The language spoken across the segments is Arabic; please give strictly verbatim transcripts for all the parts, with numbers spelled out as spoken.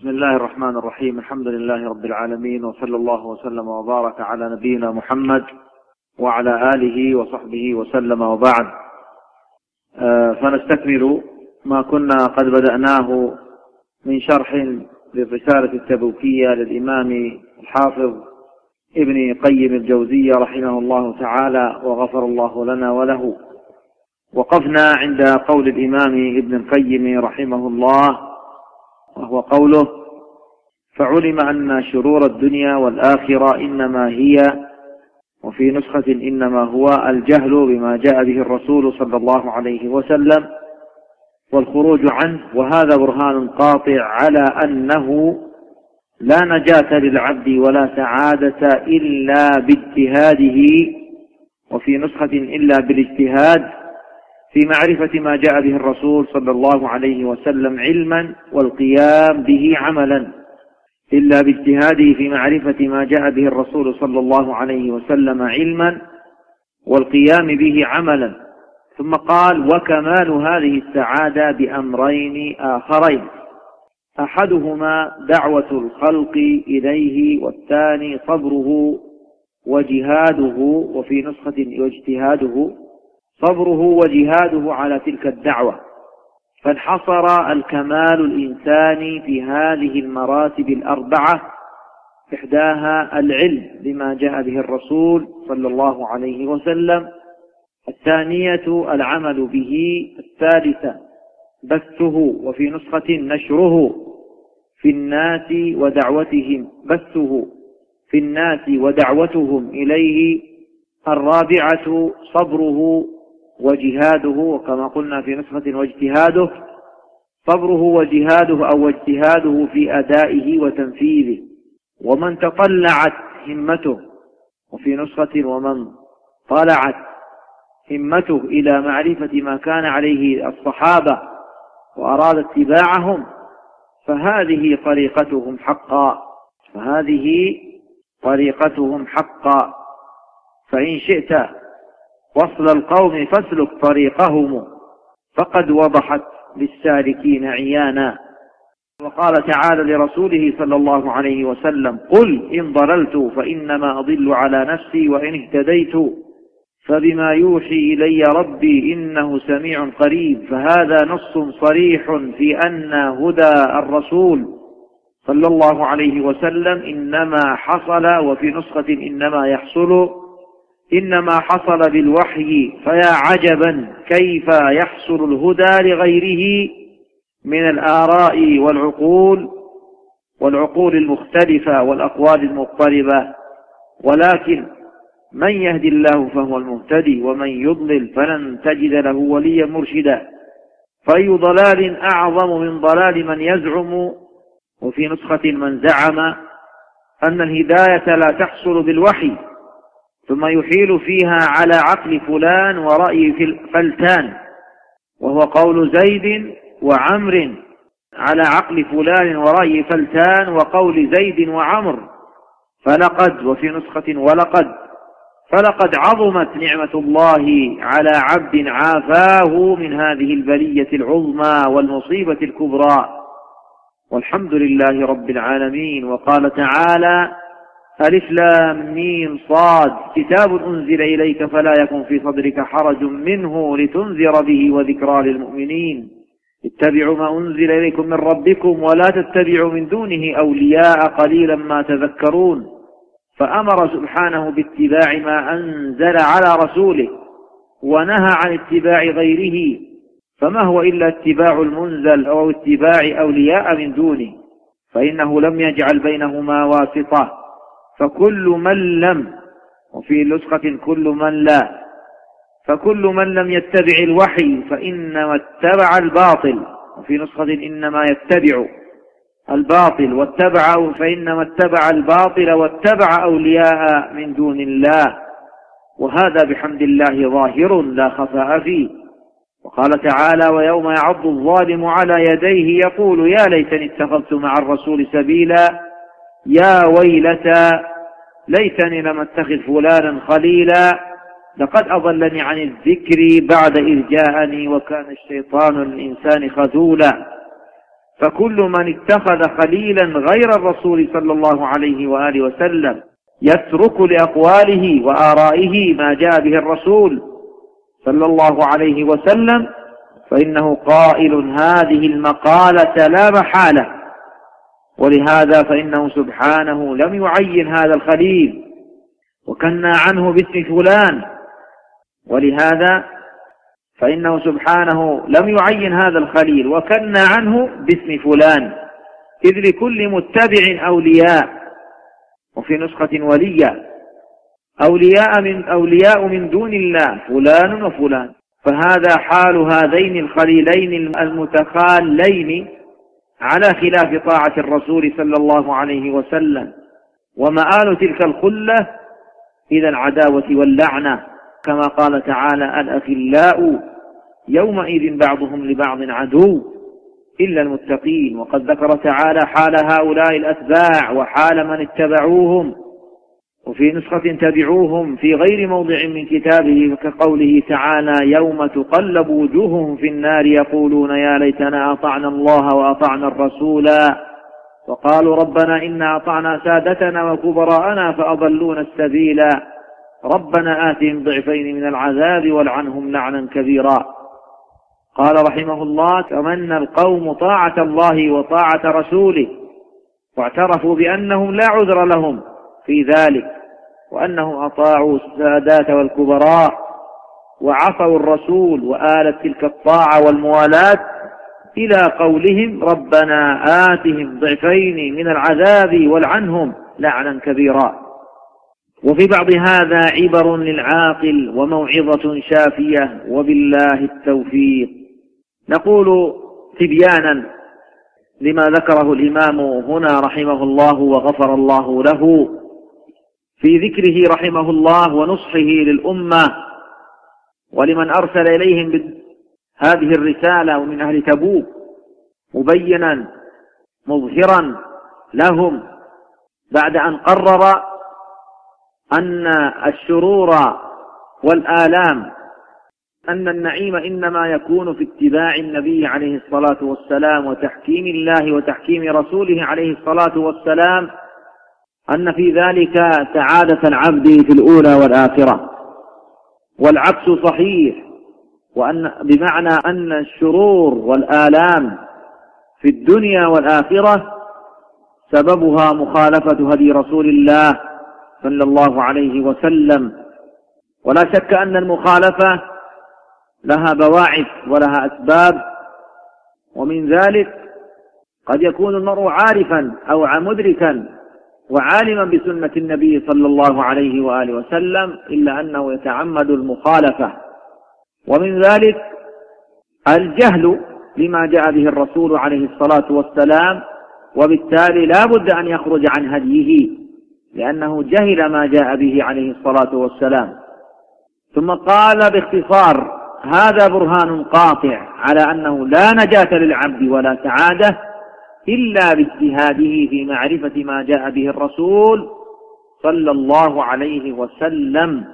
بسم الله الرحمن الرحيم. الحمد لله رب العالمين، وصلى الله وسلم وبارك على نبينا محمد وعلى آله وصحبه وسلم، وبعد. آه فنستكمل ما كنا قد بدأناه من شرح للرسالة التبوكية للإمام الحافظ ابن قيم الجوزية رحمه الله تعالى وغفر الله لنا وله. وقفنا عند قول الإمام ابن القيم رحمه الله، وهو قوله: فعلم أن شرور الدنيا والآخرة إنما هي، وفي نسخة إنما هو، الجهل بما جاء به الرسول صلى الله عليه وسلم والخروج عنه، وهذا برهان قاطع على أنه لا نجاة للعبد ولا سعادة إلا باجتهاده، وفي نسخة إلا بالاجتهاد في معرفة ما جاء به الرسول صلى الله عليه وسلم علما، والقيام به عملا، إلا باجتهاده في معرفة ما جاء به الرسول صلى الله عليه وسلم علما والقيام به عملا. ثم قال: وكمال هذه السعادة بأمرين آخرين، أحدهما دعوة الخلق إليه، والثاني صبره وجهاده، وفي نسخة واجتهاده، صبره وجهاده على تلك الدعوة. فانحصر الكمال الإنساني في هذه المراتب الأربعة، إحداها العلم بما جاء به الرسول صلى الله عليه وسلم، الثانية العمل به، الثالثة بثه، وفي نسخة نشره في الناس ودعوتهم بثه في الناس ودعوتهم إليه، الرابعة صبره وجهاده، وكما قلنا في نسخة واجتهاده، صبره وجهاده أو اجتهاده في أدائه وتنفيذه. ومن تطلعت همته، وفي نسخة ومن طلعت همته إلى معرفة ما كان عليه الصحابة وأراد اتباعهم، فهذه طريقتهم حقا فهذه طريقتهم حقا فإن شئت وصل القوم فاسلك طريقهم، فقد وضحت للسالكين عيانا. وقال تعالى لرسوله صلى الله عليه وسلم: قل إن ضللت فإنما أضل على نفسي، وإن اهتديت فبما يوحي إلي ربي إنه سميع قريب. فهذا نص صريح في أن هدى الرسول صلى الله عليه وسلم إنما حصل، وفي نسخة إنما يحصل إنما حصل بالوحي. فيا عجبا كيف يحصل الهدى لغيره من الآراء والعقول والعقول المختلفة والأقوال المضطربة. ولكن من يهدي الله فهو المهتدي، ومن يضلل فلن تجد له وليا مرشدا. فأي ضلال أعظم من ضلال من يزعم، وفي نسخة من زعم، أن الهداية لا تحصل بالوحي ثم يحيل فيها على عقل فلان ورأي فلتان، وهو قول زيد وعمر، على عقل فلان ورأي فلتان وقول زيد وعمر. فلقد، وفي نسخة ولقد، فلقد عظمت نعمة الله على عبد عافاه من هذه البلية العظمى والمصيبة الكبرى، والحمد لله رب العالمين. وقال تعالى: ألف لام ميم صاد، كتاب أنزل إليك فلا يكن في صدرك حرج منه لتنذر به وذكرى للمؤمنين. اتبعوا ما أنزل إليكم من ربكم ولا تتبعوا من دونه أولياء قليلا ما تذكرون. فأمر سبحانه باتباع ما أنزل على رسوله، ونهى عن اتباع غيره، فما هو إلا اتباع المنزل أو اتباع أولياء من دونه، فإنه لم يجعل بينهما واسطة. فكل من لم، وفي نسخة كل من لا، فكل من لم يتبع الوحي فإنما اتبع الباطل، وفي نسخة إنما يتبع الباطل واتبع فإنما اتبع الباطل واتبع أولياء من دون الله، وهذا بحمد الله ظاهر لا خفاء فيه. وقال تعالى: ويوم يعض الظالم على يديه يقول يا ليتني اتخذت مع الرسول سبيلا، يا ويلتى ليتني لم اتخذ فلانا خليلا، لقد أضلني عن الذكر بعد إذ جاءني وكان الشيطان للإنسان خذولا. فكل من اتخذ خليلا غير الرسول صلى الله عليه وآله وسلم يترك لأقواله وآرائه ما جاء به الرسول صلى الله عليه وسلم فإنه قائل هذه المقالة لا محالة. ولهذا فإنه سبحانه لم يعين هذا الخليل وكنى عنه باسم فلان، ولهذا فإنه سبحانه لم يعين هذا الخليل وكنى عنه باسم فلان، إذ لكل متبع أولياء، وفي نسخة وليا، أولياء من أولياء من دون الله فلان وفلان. فهذا حال هذين الخليلين المتخالين على خلاف طاعة الرسول صلى الله عليه وسلم، ومآل تلك الخلة إلى العداوة واللعنة، كما قال تعالى الأخلاء يومئذ بعضهم لبعض عدو إلا المتقين. وقد ذكر تعالى حال هؤلاء الأتباع وحال من اتبعوهم، وفي نسخة تبعوهم في غير موضع من كتابه كقوله تعالى يوم تقلب وجوههم في النار يقولون يا ليتنا أطعنا الله وأطعنا الرسول وقالوا ربنا إنا أطعنا سادتنا وكبراءنا فأضلونا السبيل ربنا آتهم ضعفين من العذاب والعنهم لعنا كبيرا. قال رحمه الله تمنى القوم طاعة الله وطاعة رسوله واعترفوا بأنهم لا عذر لهم في ذلك، وأنهم أطاعوا السادات والكبراء وعصوا الرسول وآلت تلك الطاعة والموالاة إلى قولهم ربنا آتهم ضعفين من العذاب والعنهم لعنا كبيرا. وفي بعض هذا عبر للعاقل وموعظة شافية، وبالله التوفيق. نقول تبيانا لما ذكره الإمام هنا رحمه الله وغفر الله له في ذكره رحمه الله ونصحه للأمة ولمن أرسل إليهم هذه الرسالة ومن أهل تبوك، مبينا مظهرا لهم بعد أن قرر أن الشرور والآلام أن النعيم إنما يكون في اتباع النبي عليه الصلاة والسلام وتحكيم الله وتحكيم رسوله عليه الصلاة والسلام، أن في ذلك سعادة العبد في الأولى والآخرة، والعكس صحيح، وأن بمعنى أن الشرور والآلام في الدنيا والآخرة سببها مخالفة هدي رسول الله صلى الله عليه وسلم. ولا شك أن المخالفة لها بواعث ولها أسباب، ومن ذلك قد يكون المرء عارفا أو مدركا وعالما بسنة النبي صلى الله عليه وآله وسلم إلا أنه يتعمد المخالفة، ومن ذلك الجهل بما جاء به الرسول عليه الصلاة والسلام، وبالتالي لا بد أن يخرج عن هديه لأنه جهل ما جاء به عليه الصلاة والسلام. ثم قال باختصار هذا برهان قاطع على أنه لا نجاة للعبد ولا سعادة إلا باجتهاده في معرفة ما جاء به الرسول صلى الله عليه وسلم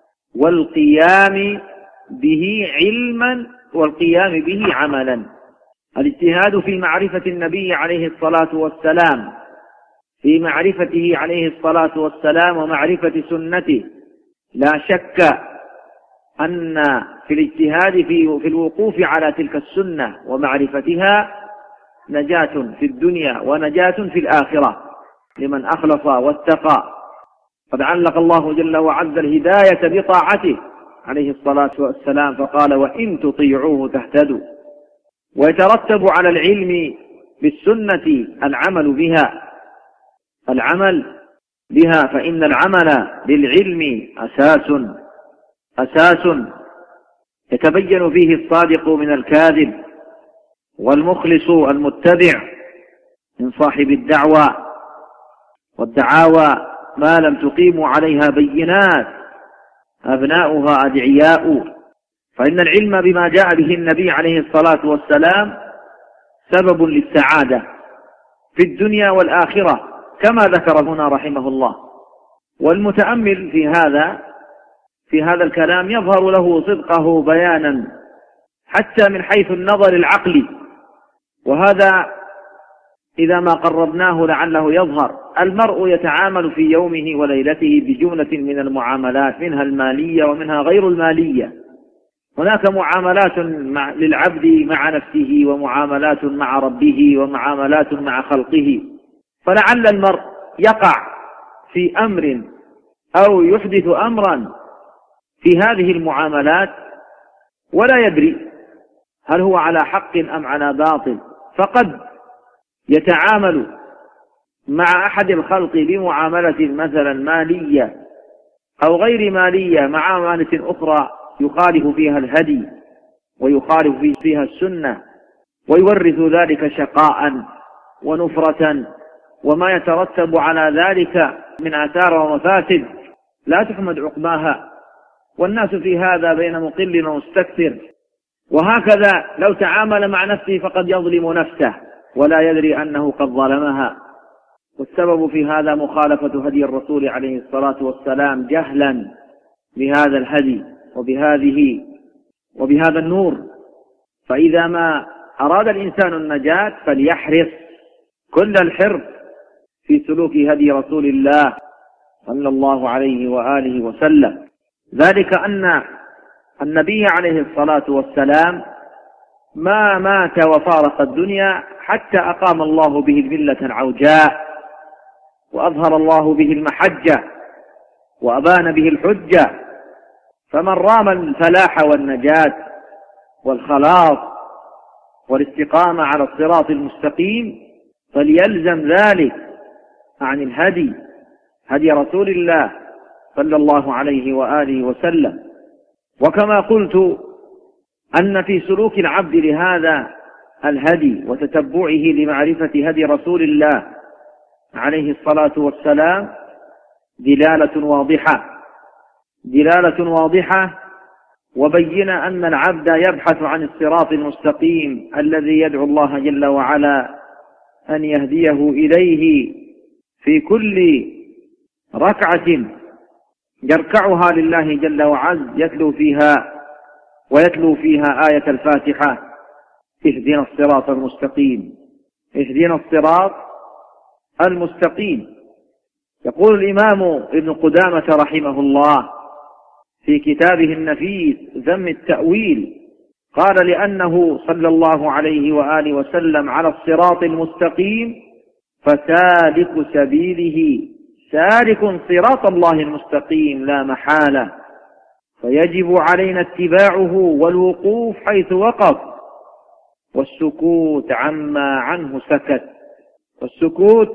والقيام به علما والقيام به عملا. الاجتهاد في معرفة النبي عليه الصلاة والسلام، في معرفته عليه الصلاة والسلام ومعرفة سنته، لا شك أن في الاجتهاد في, في الوقوف على تلك السنة ومعرفتها نجاة في الدنيا ونجاة في الآخرة لمن أخلص واتقى. قد علق الله جل وعز الهداية بطاعته عليه الصلاة والسلام فقال وإن تطيعوه تهتدوا. ويترتب على العلم بالسنة العمل بها العمل بها فإن العمل للعلم أساس أساس يتبين فيه الصادق من الكاذب والمخلص المتبع من صاحب الدعوى والدعاوى ما لم تقيموا عليها بينات أبناؤها أدعياء. فإن العلم بما جاء به النبي عليه الصلاة والسلام سبب للسعادة في الدنيا والآخرة كما ذكر هنا رحمه الله. والمتأمل في هذا في هذا الكلام يظهر له صدقه بيانا حتى من حيث النظر العقلي، وهذا إذا ما قربناه لعله يظهر. المرء يتعامل في يومه وليلته بجملة من المعاملات، منها المالية ومنها غير المالية. هناك معاملات مع للعبد مع نفسه، ومعاملات مع ربه، ومعاملات مع خلقه. فلعل المرء يقع في أمر أو يحدث أمرا في هذه المعاملات ولا يدري هل هو على حق أم على باطل، فقد يتعامل مع أحد الخلق بمعاملة مثلا مالية أو غير مالية، مع معاملة أخرى يخالف فيها الهدي ويخالف فيها السنة، ويورث ذلك شقاء ونفرة وما يترتب على ذلك من آثار ومفاسد لا تحمد عقباها. والناس في هذا بين مقل ومستكثر. وهكذا لو تعامل مع نفسه فقد يظلم نفسه ولا يدري أنه قد ظلمها. والسبب في هذا مخالفة هدي الرسول عليه الصلاة والسلام جهلا بهذا الهدي وبهذه وبهذا النور. فإذا ما أراد الإنسان النجاة فليحرص كل الحرص في سلوك هدي رسول الله صلى الله عليه وآله وسلم. ذلك أن النبي عليه الصلاة والسلام ما مات وفارق الدنيا حتى أقام الله به الملة العوجاء، وأظهر الله به المحجة، وأبان به الحجة. فمن رام الفلاح والنجاة والخلاص والاستقامة على الصراط المستقيم فليلزم ذلك عن الهدي، هدي رسول الله صلى الله عليه وآله وسلم. وكما قلت أن في سلوك العبد لهذا الهدي وتتبعه لمعرفة هدي رسول الله عليه الصلاة والسلام دلالة واضحة دلالة واضحة وبين أن العبد يبحث عن الصراط المستقيم الذي يدعو الله جل وعلا أن يهديه إليه في كل ركعة يركعها لله جل وعز، يتلو فيها ويتلو فيها آية الفاتحة: اهدنا الصراط المستقيم، اهدنا الصراط المستقيم. يقول الإمام ابن قدامة رحمه الله في كتابه النفيس ذم التأويل، قال: لأنه صلى الله عليه وآله وسلم على الصراط المستقيم فسالك سبيله سالك صراط الله المستقيم لا محالة، فيجب علينا اتباعه والوقوف حيث وقف، والسكوت عما عنه سكت والسكوت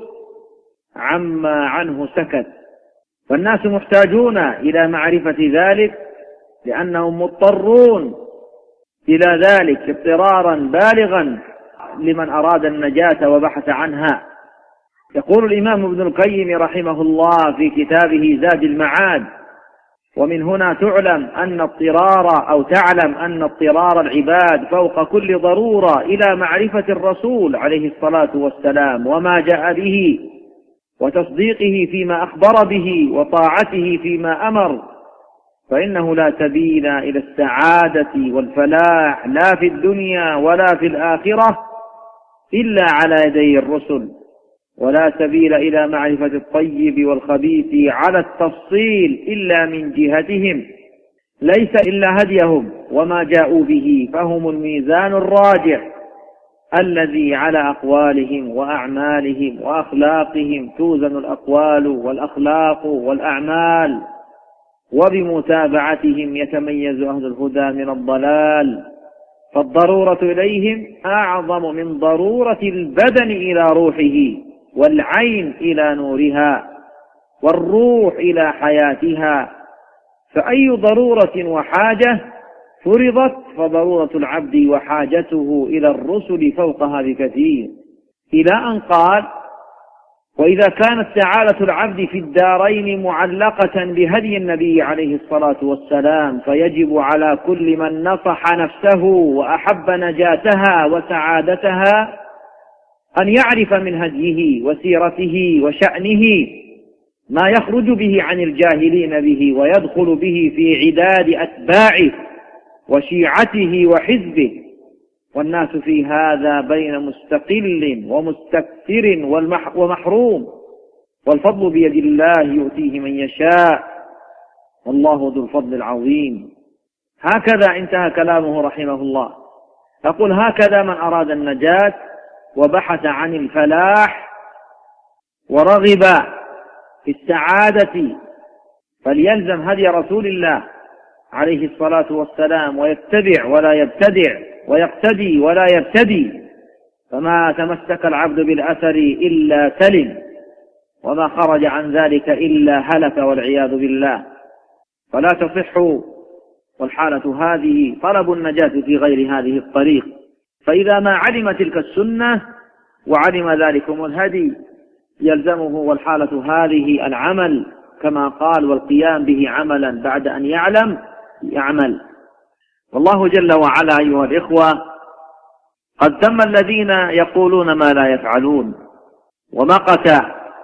عما عنه سكت. فالناس محتاجون إلى معرفة ذلك لأنهم مضطرون إلى ذلك اضطرارا بالغا لمن أراد النجاة وبحث عنها. يقول الإمام ابن القيم رحمه الله في كتابه زاد المعاد: ومن هنا تعلم أن اضطرار أو تعلم أن اضطرار العباد فوق كل ضرورة إلى معرفة الرسول عليه الصلاة والسلام وما جاء به، وتصديقه فيما أخبر به، وطاعته فيما أمر، فإنه لا سبيل إلى السعادة والفلاح لا في الدنيا ولا في الآخرة إلا على يدي الرسل، ولا سبيل إلى معرفة الطيب والخبيث على التفصيل إلا من جهتهم، ليس إلا هديهم وما جاءوا به، فهم الميزان الراجع الذي على أقوالهم وأعمالهم وأخلاقهم توزن الأقوال والأخلاق والأعمال، وبمتابعتهم يتميز أهل الهدى من الضلال. فالضرورة إليهم أعظم من ضرورة البدن إلى روحه، والعين إلى نورها، والروح إلى حياتها. فأي ضرورة وحاجة فرضت فضرورة العبد وحاجته إلى الرسل فوقها بكثير، إلى أن قال: وإذا كانت سعادة العبد في الدارين معلقة بهدي النبي عليه الصلاة والسلام فيجب على كل من نصح نفسه وأحب نجاتها وسعادتها أن يعرف من هديه وسيرته وشأنه ما يخرج به عن الجاهلين به ويدخل به في عداد أتباعه وشيعته وحزبه، والناس في هذا بين مستقل ومستكثر ومحروم، والفضل بيد الله يؤتيه من يشاء، والله ذو الفضل العظيم. هكذا انتهى كلامه رحمه الله. يقول: هكذا من أراد النجاة وبحث عن الفلاح ورغب في السعادة فليلزم هدي رسول الله عليه الصلاة والسلام، ويتبع ولا يبتدع، ويقتدي ولا يبتدي، فما تمسك العبد بالأثر إلا سلم، وما خرج عن ذلك إلا هلك والعياذ بالله. فلا تصح والحالة هذه طلب النجاة في غير هذه الطريق. فإذا ما علم تلك السنة وعلم ذلكم الهدي يلزمه والحالة هذه العمل كما قال: والقيام به عملا بعد أن يعلم يعمل. والله جل وعلا أيها الإخوة قد ذم الذين يقولون ما لا يفعلون، ومقت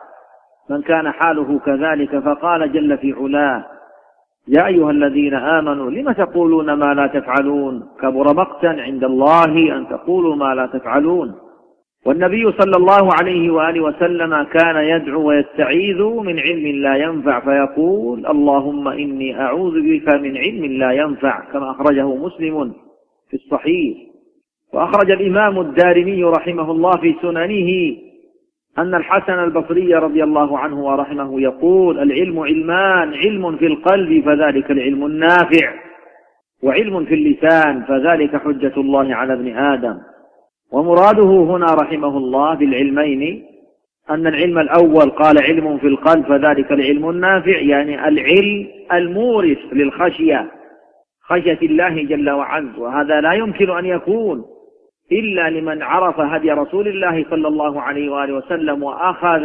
من كان حاله كذلك، فقال جل في علاه: يا أيها الذين آمنوا لم تقولون ما لا تفعلون، كبر مقتا عند الله أن تقولوا ما لا تفعلون. والنبي صلى الله عليه وآله وسلم كان يدعو ويستعيذ من علم لا ينفع، فيقول: اللهم إني أعوذ بك من علم لا ينفع، كما أخرجه مسلم في الصحيح. وأخرج الإمام الدارمي رحمه الله في سننه أن الحسن البصري رضي الله عنه ورحمه يقول: العلم علمان، علم في القلب فذلك العلم النافع، وعلم في اللسان فذلك حجة الله على ابن آدم. ومراده هنا رحمه الله بالعلمين أن العلم الأول قال علم في القلب فذلك العلم النافع، يعني العلم المورث للخشية، خشية الله جل وعز، وهذا لا يمكن أن يكون إلا لمن عرف هدي رسول الله صلى الله عليه وآله وسلم وأخذ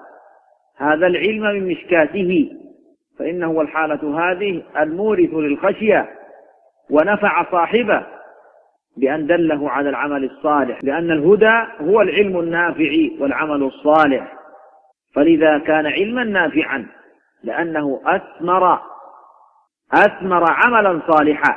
هذا العلم من مشكاته، فإنه الحالة هذه المورث للخشية، ونفع صاحبه بأن دله على العمل الصالح، لأن الهدى هو العلم النافع والعمل الصالح. فلذا كان علما نافعا لأنه أثمر أثمر عملا صالحا.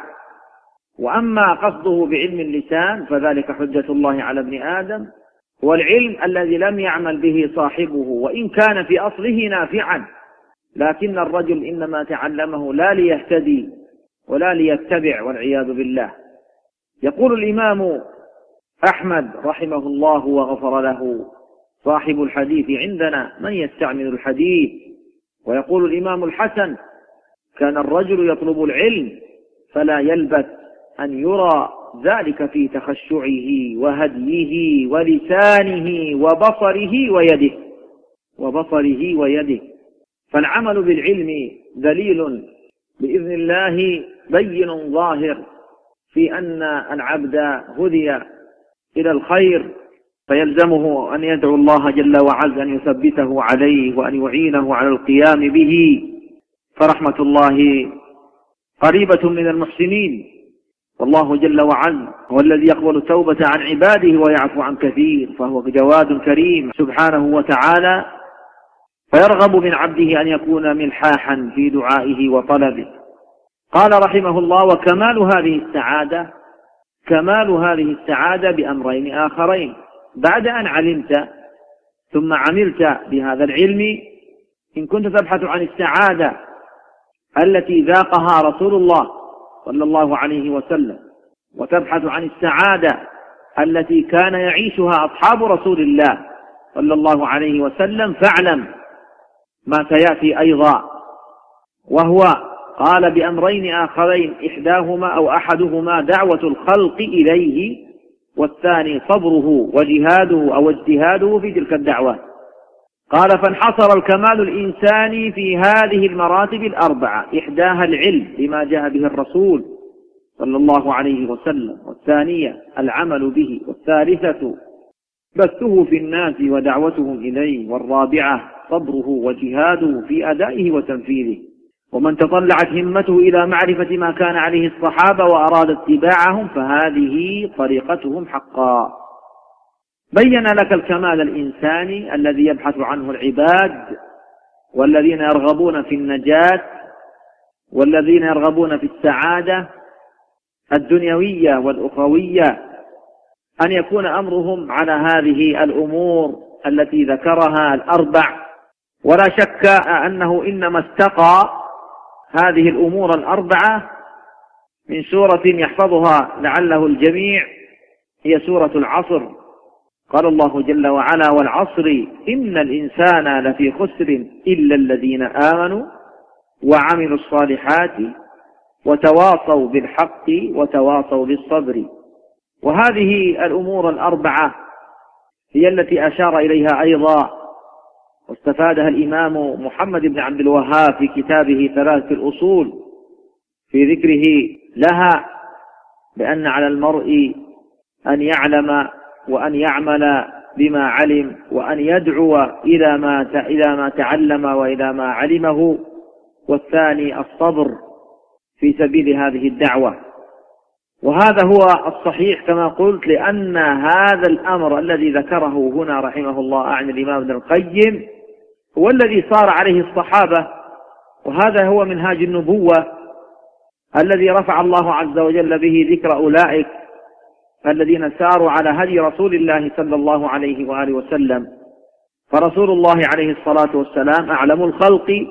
وأما قصده بعلم اللسان فذلك حجة الله على ابن آدم، هو العلم الذي لم يعمل به صاحبه، وإن كان في أصله نافعا، لكن الرجل إنما تعلمه لا ليهتدي ولا ليتبع والعياذ بالله. يقول الإمام أحمد رحمه الله وغفر له صاحب الحديث عندنا: من يستعمل الحديث. ويقول الإمام الحسن: كان الرجل يطلب العلم فلا يلبث أن يرى ذلك في تخشعه وهديه ولسانه وبصره ويده وبصره ويده. فالعمل بالعلم دليل بإذن الله بين ظاهر في أن العبد هدي إلى الخير، فيلزمه أن يدعو الله جل وعز أن يثبته عليه وأن يعينه على القيام به، فرحمة الله قريبة من المحسنين. والله جل وعز هو الذي يقبل التوبة عن عباده ويعفو عن كثير، فهو جواد كريم سبحانه وتعالى، فيرغب من عبده أن يكون ملحاحا في دعائه وطلبه. قال رحمه الله: وكمال هذه السعادة كمال هذه السعادة بأمرين آخرين. بعد أن علمت ثم عملت بهذا العلم، إن كنت تبحث عن السعادة التي ذاقها رسول الله صلى الله عليه وسلم، وتبحث عن السعادة التي كان يعيشها أصحاب رسول الله صلى الله عليه وسلم، فاعلم ما سيأتي أيضا، وهو قال بأمرين آخرين: إحداهما أو أحدهما دعوة الخلق إليه، والثاني صبره وجهاده أو اجتهاده في تلك الدعوة. قال: فانحصر الكمال الإنساني في هذه المراتب الأربعة: إحداها العلم بما جاء به الرسول صلى الله عليه وسلم، والثانية العمل به، والثالثة بثه في الناس ودعوتهم إليه، والرابعة صبره وجهاده في أدائه وتنفيذه. ومن تطلعت همته إلى معرفة ما كان عليه الصحابة وأراد اتباعهم فهذه طريقتهم حقا. بين لك الكمال الإنساني الذي يبحث عنه العباد، والذين يرغبون في النجاة، والذين يرغبون في السعادة الدنيوية والأخروية، أن يكون أمرهم على هذه الأمور التي ذكرها الأربع، ولا شك أنه إنما استقى هذه الأمور الأربعة من سورة يحفظها لعله الجميع، هي سورة العصر. قال الله جل وعلا: والعصر إن الإنسان لفي خسر إلا الذين آمنوا وعملوا الصالحات وتواصوا بالحق وتواصوا بالصبر. وهذه الأمور الأربعة هي التي أشار إليها أيضا واستفادها الإمام محمد بن عبد الوهاب في كتابه ثلاثة الأصول في ذكره لها، بأن على المرء أن يعلم وأن يعمل بما علم، وأن يدعو إلى ما إلى ما تعلم وإلى ما علمه، والثاني الصبر في سبيل هذه الدعوة. وهذا هو الصحيح كما قلت، لأن هذا الأمر الذي ذكره هنا رحمه الله عن الإمام ابن القيم هو الذي صار عليه الصحابة، وهذا هو منهاج النبوة الذي رفع الله عز وجل به ذكر أولئك الذين ساروا على هدي رسول الله صلى الله عليه وآله وسلم. فرسول الله عليه الصلاة والسلام أعلم الخلق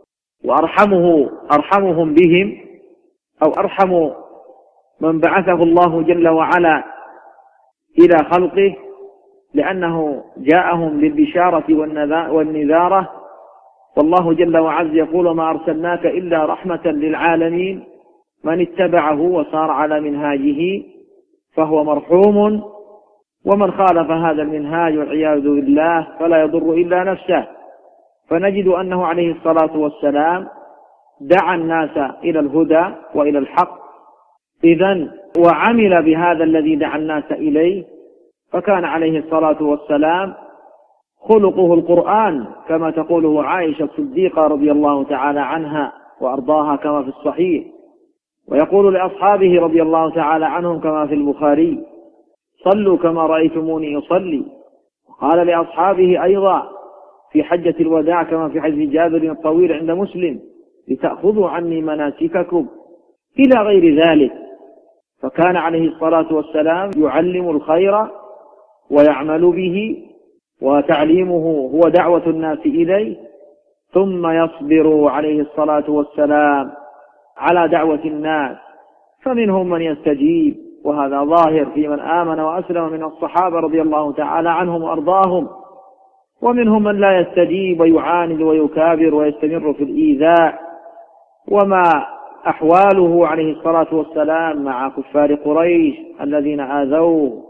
وأرحمه أرحمهم بهم، أو أرحم من بعثه الله جل وعلا إلى خلقه، لأنه جاءهم بالبشارة والنذارة. والله جل وعز يقول: ما أرسلناك إلا رحمة للعالمين، من اتبعه وصار على منهاجه فهو مرحوم، ومن خالف هذا المنهاج والعياذ بالله فلا يضر إلا نفسه. فنجد أنه عليه الصلاة والسلام دعا الناس إلى الهدى وإلى الحق، إذن وعمل بهذا الذي دعا الناس إليه، فكان عليه الصلاة والسلام خلقه القرآن كما تقوله عائشة الصديقة رضي الله تعالى عنها وأرضاها كما في الصحيح، ويقول لأصحابه رضي الله تعالى عنهم كما في البخاري: صلوا كما رأيتموني أصلي. وقال لأصحابه أيضا في حجة الوداع كما في حديث جابر الطويل عند مسلم: لتأخذوا عني مناسككم، إلى غير ذلك. فكان عليه الصلاة والسلام يعلم الخير ويعمل به، وتعليمه هو دعوة الناس إليه، ثم يصبر عليه الصلاة والسلام على دعوة الناس، فمنهم من يستجيب، وهذا ظاهر في من آمن وأسلم من الصحابة رضي الله تعالى عنهم وأرضاهم، ومنهم من لا يستجيب ويعاند ويكابر ويستمر في الإيذاء. وما أحواله عليه الصلاة والسلام مع كفار قريش الذين آذوه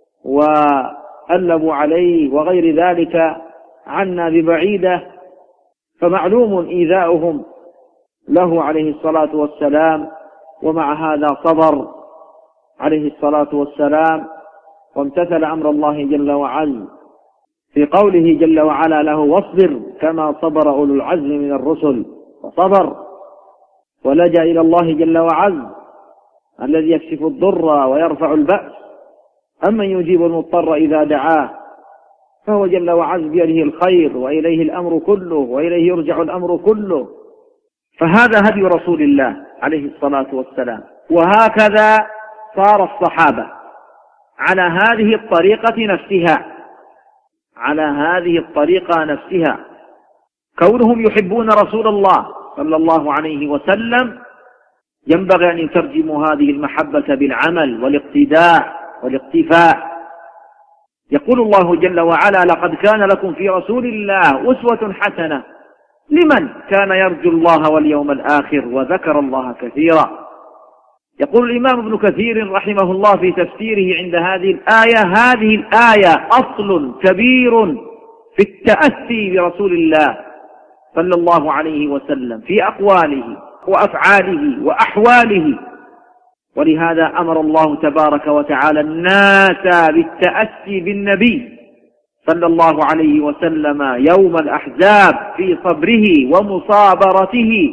وألبوا عليه وغير ذلك عنا ببعيدة، فمعلوم إيذاؤهم له عليه الصلاة والسلام، ومع هذا صبر عليه الصلاة والسلام وامتثل أمر الله جل وعلا في قوله جل وعلا له: واصبر كما صبر أولو العزم من الرسل. فصبر ولجأ إلى الله جل وعلا الذي يكشف الضر ويرفع البأس، أمن يجيب المضطر إذا دعاه، فهو جل وعلا بيده الخير وإليه الأمر كله وإليه يرجع الأمر كله. فهذا هدي رسول الله عليه الصلاة والسلام، وهكذا صار الصحابة على هذه الطريقة نفسها على هذه الطريقة نفسها كونهم يحبون رسول الله صلى الله عليه وسلم، ينبغي أن يترجموا هذه المحبة بالعمل والاقتداء والاقتفاء. يقول الله جل وعلا: لقد كان لكم في رسول الله أسوة حسنة لمن كان يرجو الله واليوم الآخر وذكر الله كثيرا. يقول الإمام ابن كثير رحمه الله في تفسيره عند هذه الآية: هذه الآية أصل كبير في التأسي برسول الله صلى الله عليه وسلم في أقواله وأفعاله وأحواله، ولهذا أمر الله تبارك وتعالى الناس بالتأسي بالنبي صلى الله عليه وسلم يوم الأحزاب في صبره ومصابرته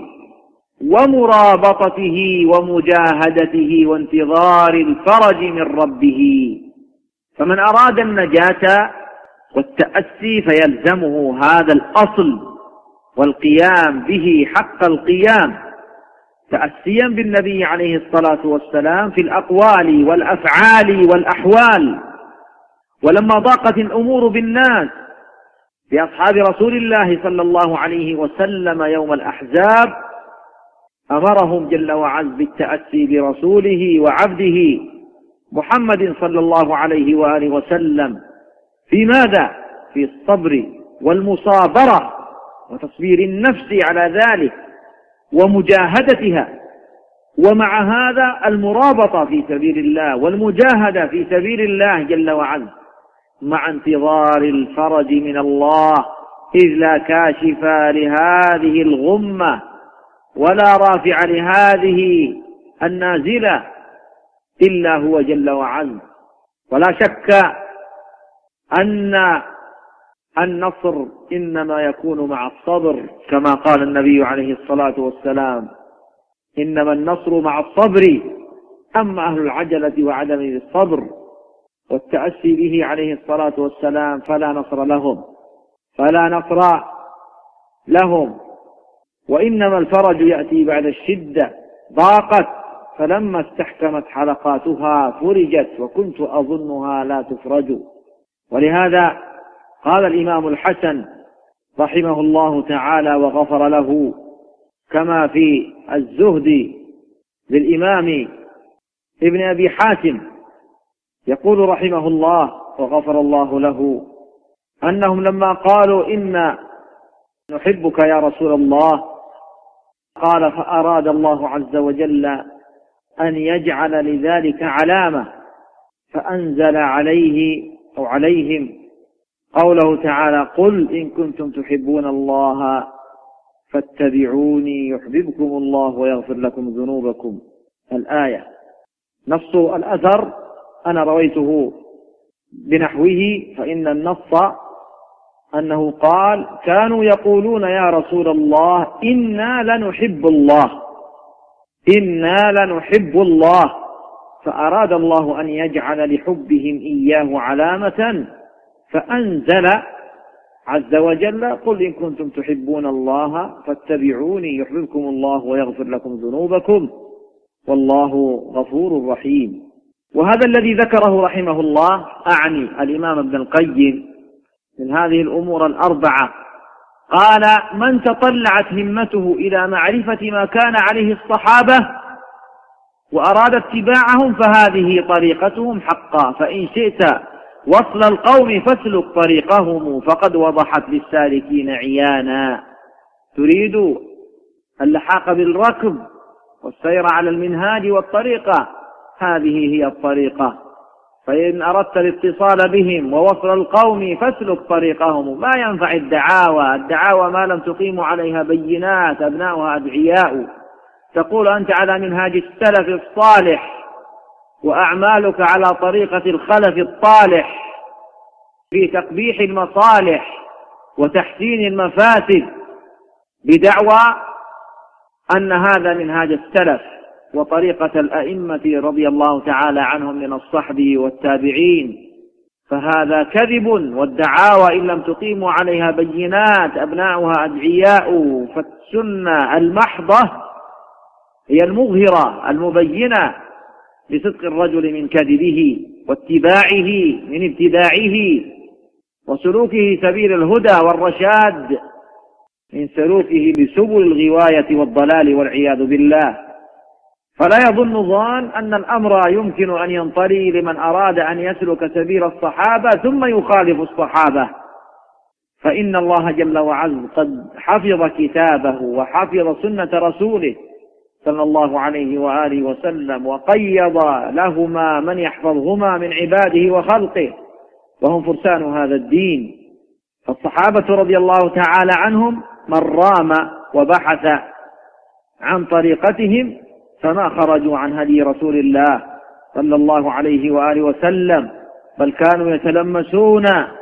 ومرابطته ومجاهدته وانتظار الفرج من ربه. فمن أراد النجاة والتأسي فيلزمه هذا الأصل والقيام به حق القيام، تأسيا بالنبي عليه الصلاة والسلام في الأقوال والأفعال والأحوال، ولما ضاقت الأمور بالناس بأصحاب رسول الله صلى الله عليه وسلم يوم الأحزاب أمرهم جل وعز بالتأسي برسوله وعبده محمد صلى الله عليه وآله وسلم في ماذا؟ في الصبر والمصابرة وتصبير النفس على ذلك ومجاهدتها، ومع هذا المرابطة في سبيل الله والمجاهدة في سبيل الله جل وعز، مع انتظار الفرج من الله، إذ لا كاشف لهذه الغمة ولا رافع لهذه النازلة إلا هو جل وعز. ولا شك أن النصر إنما يكون مع الصبر، كما قال النبي عليه الصلاة والسلام: إنما النصر مع الصبر، أما أهل العجلة وعدم الصبر والتأسي به عليه الصلاة والسلام فلا نصر لهم فلا نصر لهم وإنما الفرج يأتي بعد الشدة. ضاقت فلما استحكمت حلقاتها فرجت، وكنت أظنها لا تفرج. ولهذا قال الإمام الحسن رحمه الله تعالى وغفر له، كما في الزهد للإمام ابن أبي حاتم، يقول رحمه الله وغفر الله له: أنهم لما قالوا إنا نحبك يا رسول الله، قال: فأراد الله عز وجل أن يجعل لذلك علامة، فأنزل عليه أو عليهم قوله تعالى: قل إن كنتم تحبون الله فاتبعوني يحببكم الله ويغفر لكم ذنوبكم. الآية. نص الأثر أنا رويته بنحوه، فإن النص أنه قال: كانوا يقولون يا رسول الله إنا لنحب الله إنا لنحب الله، فأراد الله أن يجعل لحبهم إياه علامة، فأنزل عز وجل: قل إن كنتم تحبون الله فاتبعوني يحببكم الله ويغفر لكم ذنوبكم والله غفور رحيم. وهذا الذي ذكره رحمه الله، أعني الإمام ابن القيم، من هذه الأمور الأربعة، قال: من تطلعت همته إلى معرفة ما كان عليه الصحابة وأراد اتباعهم فهذه طريقتهم حقا، فإن شئت وصل القوم فاسلك طريقهم فقد وضحت للسالكين عيانا. تريد اللحاق بالركب والسير على المنهاج والطريقة، هذه هي الطريقة. فإن أردت الاتصال بهم ووصل القوم فاسلك طريقهم. ما ينفع الدعاوى الدعاوى ما لم تقيم عليها بينات، أبناؤها أدعياء. تقول أنت على منهاج السلف الصالح وأعمالك على طريقة الخلف الطالح في تقبيح المصالح وتحسين المفاسد، بدعوى أن هذا منهاج السلف وطريقة الأئمة رضي الله تعالى عنهم من الصحب والتابعين، فهذا كذب. والدعاوى إن لم تقيموا عليها بينات أبناؤها أدعياء. فالسنة المحضة هي المظهرة المبينة لصدق الرجل من كذبه واتباعه من ابتداعه وسلوكه سبيل الهدى والرشاد من سلوكه لسبل الغواية والضلال والعياذ بالله. فلا يظن ظان أن الأمر يمكن أن ينطلي لمن أراد أن يسلك سبيل الصحابة ثم يخالف الصحابة، فإن الله جل وعز قد حفظ كتابه وحفظ سنة رسوله صلى الله عليه وآله وسلم، وقيض لهما من يحفظهما من عباده وخلقه، وهم فرسان هذا الدين. فالصحابة رضي الله تعالى عنهم من رام وبحث عن طريقتهم فما خرجوا عن هدي رسول الله صلى الله عليه وآله وسلم، بل كانوا يتلمسون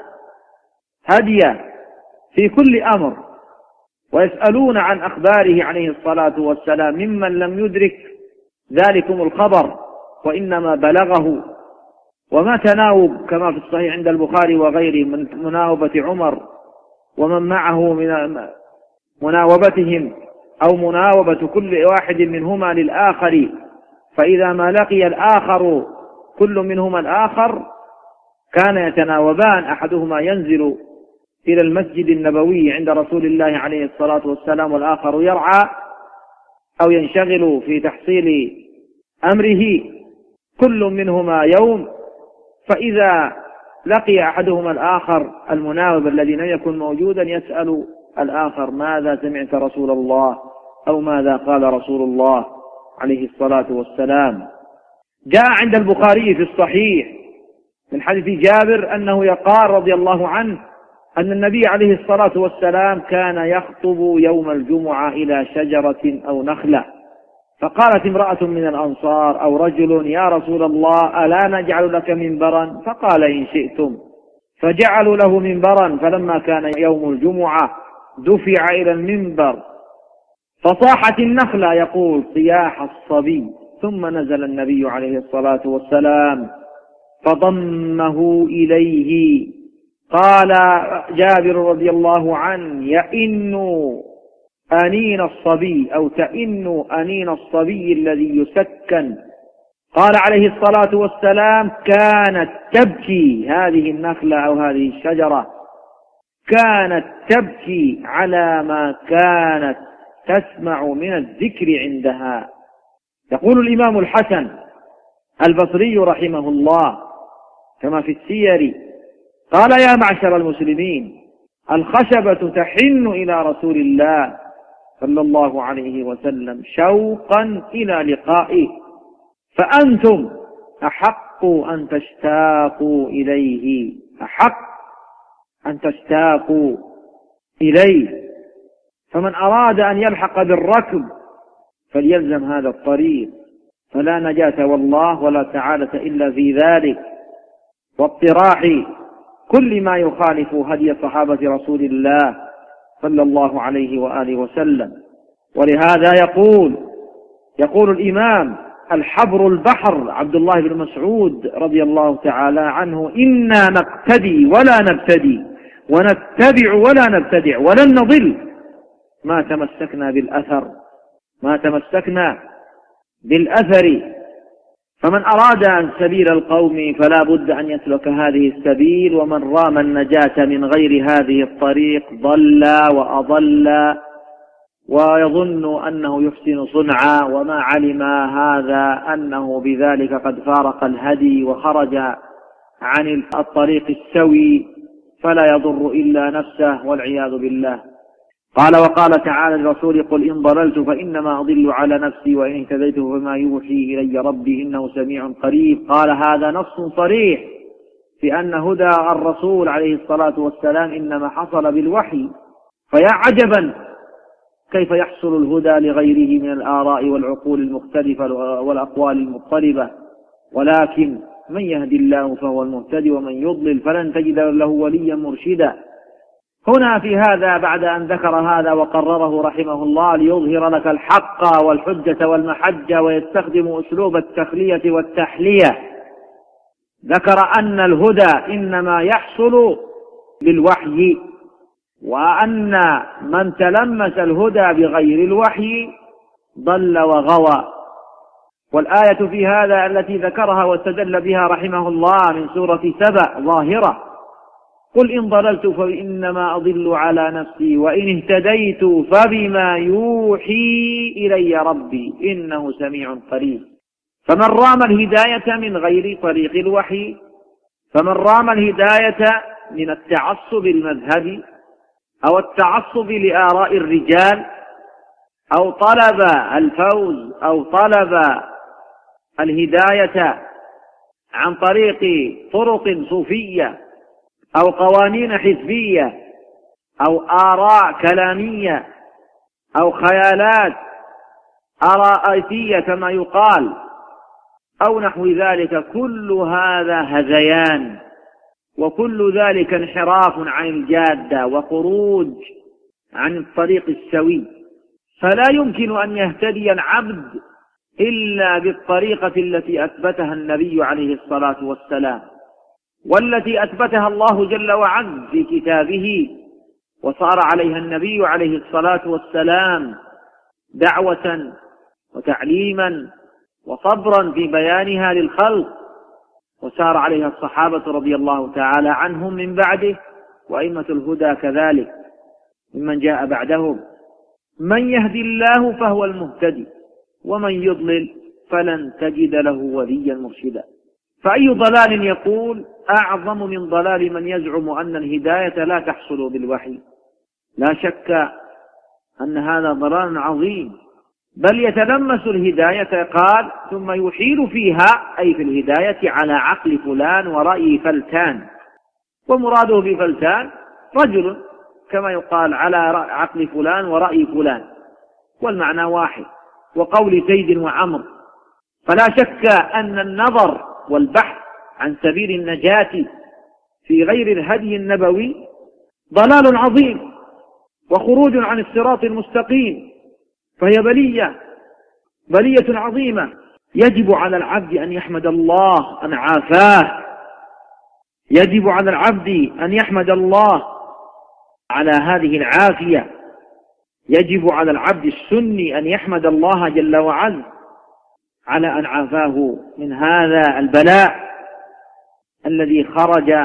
هديه في كل أمر ويسألون عن أخباره عليه الصلاة والسلام ممن لم يدرك ذلكم الخبر وإنما بلغه. وما تناوب كما في الصحيح عند البخاري وغيره من مناوبة عمر ومن معه من مناوبتهم أو مناوبة كل واحد منهما للآخر، فإذا ما لقي الآخر كل منهما الآخر كان يتناوبان، أحدهما ينزل إلى المسجد النبوي عند رسول الله عليه الصلاة والسلام، والآخر يرعى أو ينشغل في تحصيل أمره، كل منهما يوم. فإذا لقي أحدهما الآخر المناوب الذي لم يكن موجودا يسأل الآخر: ماذا سمعت رسول الله؟ أو ماذا قال رسول الله عليه الصلاة والسلام؟ جاء عند البخاري في الصحيح من حديث جابر أنه يقال رضي الله عنه أن النبي عليه الصلاة والسلام كان يخطب يوم الجمعة إلى شجرة أو نخلة، فقالت امرأة من الأنصار أو رجل: يا رسول الله، ألا نجعل لك منبرا؟ فقال: إن شئتم. فجعلوا له منبرا، فلما كان يوم الجمعة دفع إلى المنبر، فصاحت النخلة يقول صياح الصبي، ثم نزل النبي عليه الصلاة والسلام فضمه إليه. قال جابر رضي الله عنه: يئن أنين الصبي أو تئن أنين الصبي الذي يسكن. قال عليه الصلاة والسلام: كانت تبكي هذه النخلة أو هذه الشجرة، كانت تبكي على ما كانت تسمع من الذكر عندها. يقول الإمام الحسن البصري رحمه الله كما في السير: قال: يا معشر المسلمين، الخشبة تحن إلى رسول الله صلى الله عليه وسلم شوقا إلى لقائه، فأنتم أحق أن تشتاقوا إليه، أحق أن تشتاقوا إليه. فمن أراد أن يلحق بالركب فليلزم هذا الطريق، فلا نجاة والله ولا سعادة إلا في ذلك، واطراح كل ما يخالف هدي صحابة رسول الله صلى الله عليه وآله وسلم. ولهذا يقول يقول الإمام الحبر البحر عبد الله بن مسعود رضي الله تعالى عنه: إنا نقتدي ولا نبتدي، ونتبع ولا نبتدع، ولن نضل ما تمسكنا بالأثر ما تمسكنا بالأثر. فمن أراد عن سبيل القوم فلا بد أن يسلك هذه السبيل، ومن رام النجاة من غير هذه الطريق ضل وأضل ويظن أنه يحسن صنعا، وما علم هذا أنه بذلك قد فارق الهدي وخرج عن الطريق السوي، فلا يضر إلا نفسه والعياذ بالله. قال: وقال تعالى للرسول: قل إن ضللت فإنما أضل على نفسي، وإن اهتديت فما يوحي إلي ربي إنه سميع قريب. قال: هذا نص صريح في أن هدى الرسول عليه الصلاة والسلام إنما حصل بالوحي، فيا عجبا كيف يحصل الهدى لغيره من الآراء والعقول المختلفة والأقوال المضطربة. ولكن من يهدي الله فهو المهتدي، ومن يضلل فلن تجد له وليا مرشدا. هنا في هذا بعد أن ذكر هذا وقرره رحمه الله ليظهر لك الحق والحجة والمحجة ويستخدم أسلوب التخلية والتحلية، ذكر أن الهدى إنما يحصل بالوحي، وأن من تلمس الهدى بغير الوحي ضل وغوى. والآية في هذا التي ذكرها واستدل بها رحمه الله من سورة سبأ ظاهرة: قل إن ضللت فإنما أضل على نفسي، وإن اهتديت فبما يوحي إلي ربي إنه سميع قريب. فمن رام الهداية من غير طريق الوحي، فمن رام الهداية من التعصب المذهبي أو التعصب لآراء الرجال، أو طلب الفوز أو طلب الهداية عن طريق طرق صوفية أو قوانين حزبية أو آراء كلامية أو خيالات آرائية كما يقال أو نحو ذلك، كل هذا هذيان، وكل ذلك انحراف عن الجادة وخروج عن الطريق السوي. فلا يمكن أن يهتدي العبد إلا بالطريقة التي أثبتها النبي عليه الصلاة والسلام، والتي أثبتها الله جل وعز في كتابه، وصار عليها النبي عليه الصلاة والسلام دعوة وتعليما وصبرا في بيانها للخلق. وسار عليها الصحابة رضي الله تعالى عنهم من بعده، وأئمة الهدى كذلك ممن جاء بعدهم. من يهدي الله فهو المهتدي، ومن يضلل فلن تجد له وليا مرشدا. فأي ضلال يقول أعظم من ضلال من يزعم أن الهداية لا تحصل بالوحي؟ لا شك أن هذا ضلال عظيم، بل يتلمس الهداية قال ثم يحيل فيها، أي في الهداية، على عقل فلان ورأي فلتان. ومراده بفلتان رجل، كما يقال على عقل فلان ورأي فلان، والمعنى واحد، وقول زيد وعمر. فلا شك أن النظر والبحث عن سبيل النجاة في غير الهدي النبوي ضلال عظيم وخروج عن الصراط المستقيم، فهي بلية بلية عظيمة. يجب على العبد أن يحمد الله أن عافاه، يجب على العبد أن يحمد الله على هذه العافية، يجب على العبد السني أن يحمد الله جل وعلا على أن عافاه من هذا البلاء الذي خرج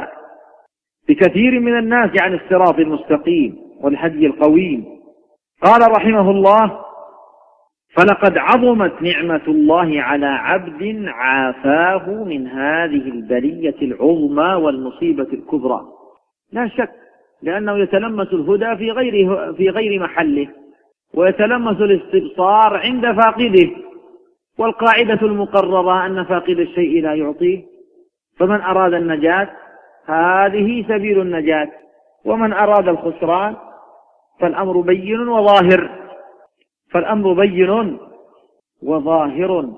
بكثير من الناس عن الصراط المستقيم والهدي القويم. قال رحمه الله: فلقد عظمت نعمة الله على عبد عافاه من هذه البلية العظمى والمصيبة الكبرى. لا شك، لأنه يتلمس الهدى في غير في غير محله، ويتلمس الاستبصار عند فاقده، والقاعدة المقررة أن فاقد الشيء لا يعطيه. فمن أراد النجاة هذه سبيل النجاة، ومن أراد الخسران فالأمر بين وظاهر فالأمر بين وظاهر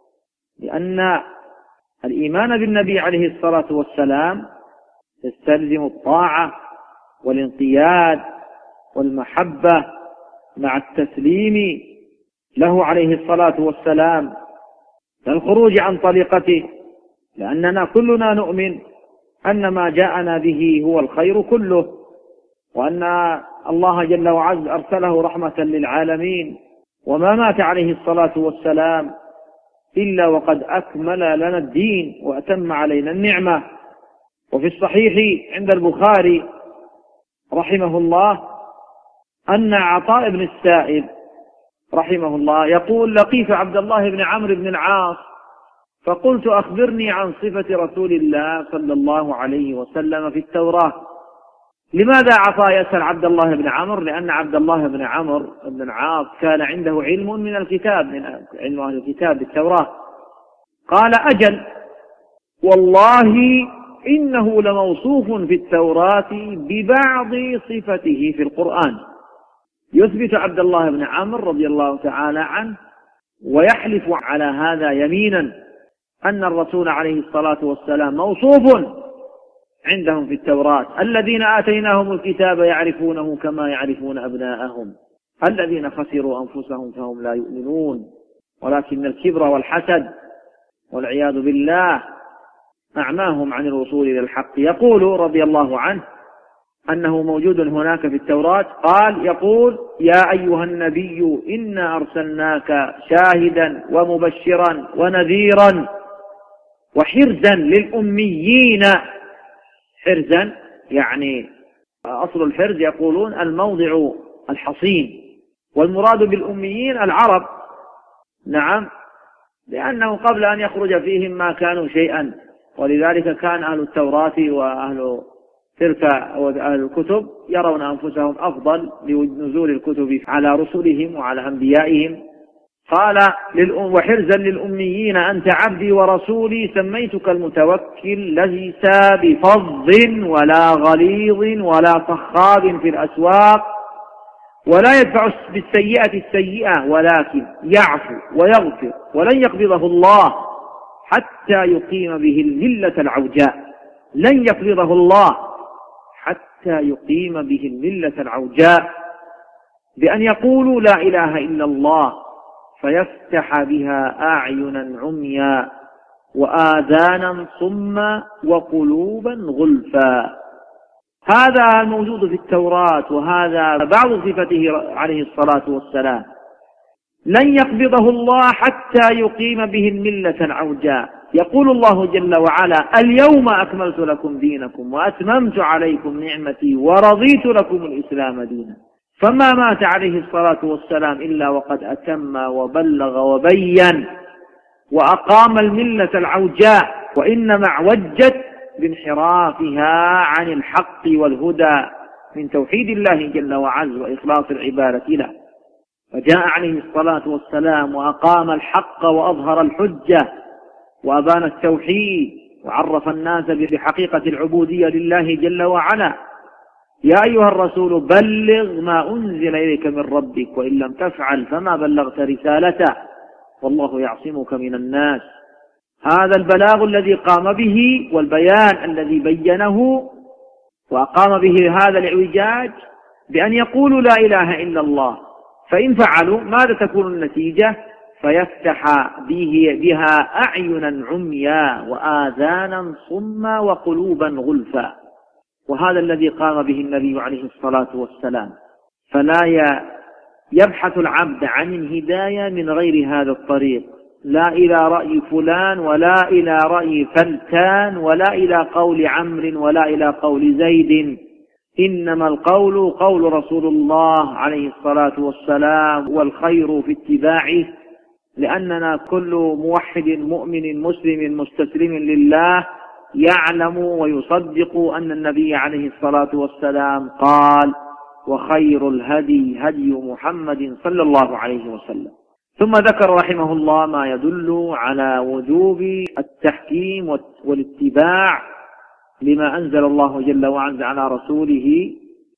لأن الإيمان بالنبي عليه الصلاة والسلام يستلزم الطاعة والانقياد والمحبة مع التسليم له عليه الصلاة والسلام، للخروج عن طريقته، لأننا كلنا نؤمن أن ما جاءنا به هو الخير كله، وأن الله جل وعز أرسله رحمة للعالمين، وما مات عليه الصلاة والسلام إلا وقد أكمل لنا الدين وأتم علينا النعمة. وفي الصحيح عند البخاري رحمه الله أن عطاء بن السائب رحمه الله يقول: لقيت عبد الله بن عمرو بن العاص فقلت: أخبرني عن صفة رسول الله صلى الله عليه وسلم في التوراة. لماذا عطاء يسأل عبد الله بن عمرو؟ لأن عبد الله بن عمرو بن العاص كان عنده علم من الكتاب، من علم أهل الكتاب بالتوراة. قال: أجل، والله إنه لموصوف في التوراة ببعض صفته في القرآن. يثبت عبد الله بن عمرو رضي الله تعالى عنه ويحلف على هذا يمينا أن الرسول عليه الصلاة والسلام موصوف عندهم في التوراة: الذين آتيناهم الكتاب يعرفونه كما يعرفون أبناءهم، الذين خسروا أنفسهم فهم لا يؤمنون، ولكن الكبر والحسد والعياذ بالله أعماهم عن الوصول إلى الحق. يقول رضي الله عنه أنه موجود هناك في التوراة، قال يقول: يا أيها النبي إنا أرسلناك شاهدا ومبشرا ونذيرا وحرزا للأميين. حرزا يعني أصل الحرز يقولون الموضع الحصين، والمراد بالأميين العرب، نعم، لأنه قبل أن يخرج فيهم ما كانوا شيئا، ولذلك كان أهل التوراة وأهل تلك أهل الكتب يرون أنفسهم أفضل لنزول الكتب على رسلهم وعلى أنبيائهم. قال: وحرزا للأميين أنت عبدي ورسولي، سميتك المتوكل ليس بفظ ولا غليظ ولا صخاب في الأسواق، ولا يدفع بالسيئة السيئة، ولكن يعفو ويغفر، ولن يقبضه الله حتى يقيم به الملة العوجاء. لن يقبضه الله حتى يقيم به الملة العوجاء بأن يقولوا لا إله إلا الله، فيفتح بها أعينا عميا وآذانا صما وقلوبا غلفا. هذا الموجود في التوراة، وهذا بعض صفته عليه الصلاة والسلام. لن يقبضه الله حتى يقيم به الملة العوجاء، يقول الله جل وعلا: اليوم أكملت لكم دينكم وأتممت عليكم نعمتي ورضيت لكم الإسلام دينا. فما مات عليه الصلاة والسلام إلا وقد أتم وبلغ وبين وأقام الملة العوجاء، وإنما اعوجت بانحرافها عن الحق والهدى من توحيد الله جل وعز وإخلاص العبادة له. فجاء عليه الصلاة والسلام وأقام الحق وأظهر الحجة وأبان التوحيد وعرف الناس بحقيقة العبودية لله جل وعلا. يا أيها الرسول بلغ ما أنزل إليك من ربك وإن لم تفعل فما بلغت رسالته والله يعصمك من الناس. هذا البلاغ الذي قام به والبيان الذي بينه وأقام به هذا الإعوجاج بأن يقولوا لا إله إلا الله، فإن فعلوا ماذا تكون النتيجة؟ فيفتح به بها أعينا عميا وآذانا صما وقلوبا غلفا. وهذا الذي قام به النبي عليه الصلاة والسلام. فلا يبحث العبد عن الهداية من غير هذا الطريق، لا إلى رأي فلان ولا إلى رأي فلتان ولا إلى قول عمرو ولا إلى قول زيد، إنما القول قول رسول الله عليه الصلاة والسلام، والخير في اتباعه، لأننا كل موحد مؤمن مسلم مستسلم لله يعلم ويصدق أن النبي عليه الصلاة والسلام قال: وخير الهدي هدي محمد صلى الله عليه وسلم. ثم ذكر رحمه الله ما يدل على وجوب التحكيم والاتباع لما أنزل الله جل وعلا على رسوله،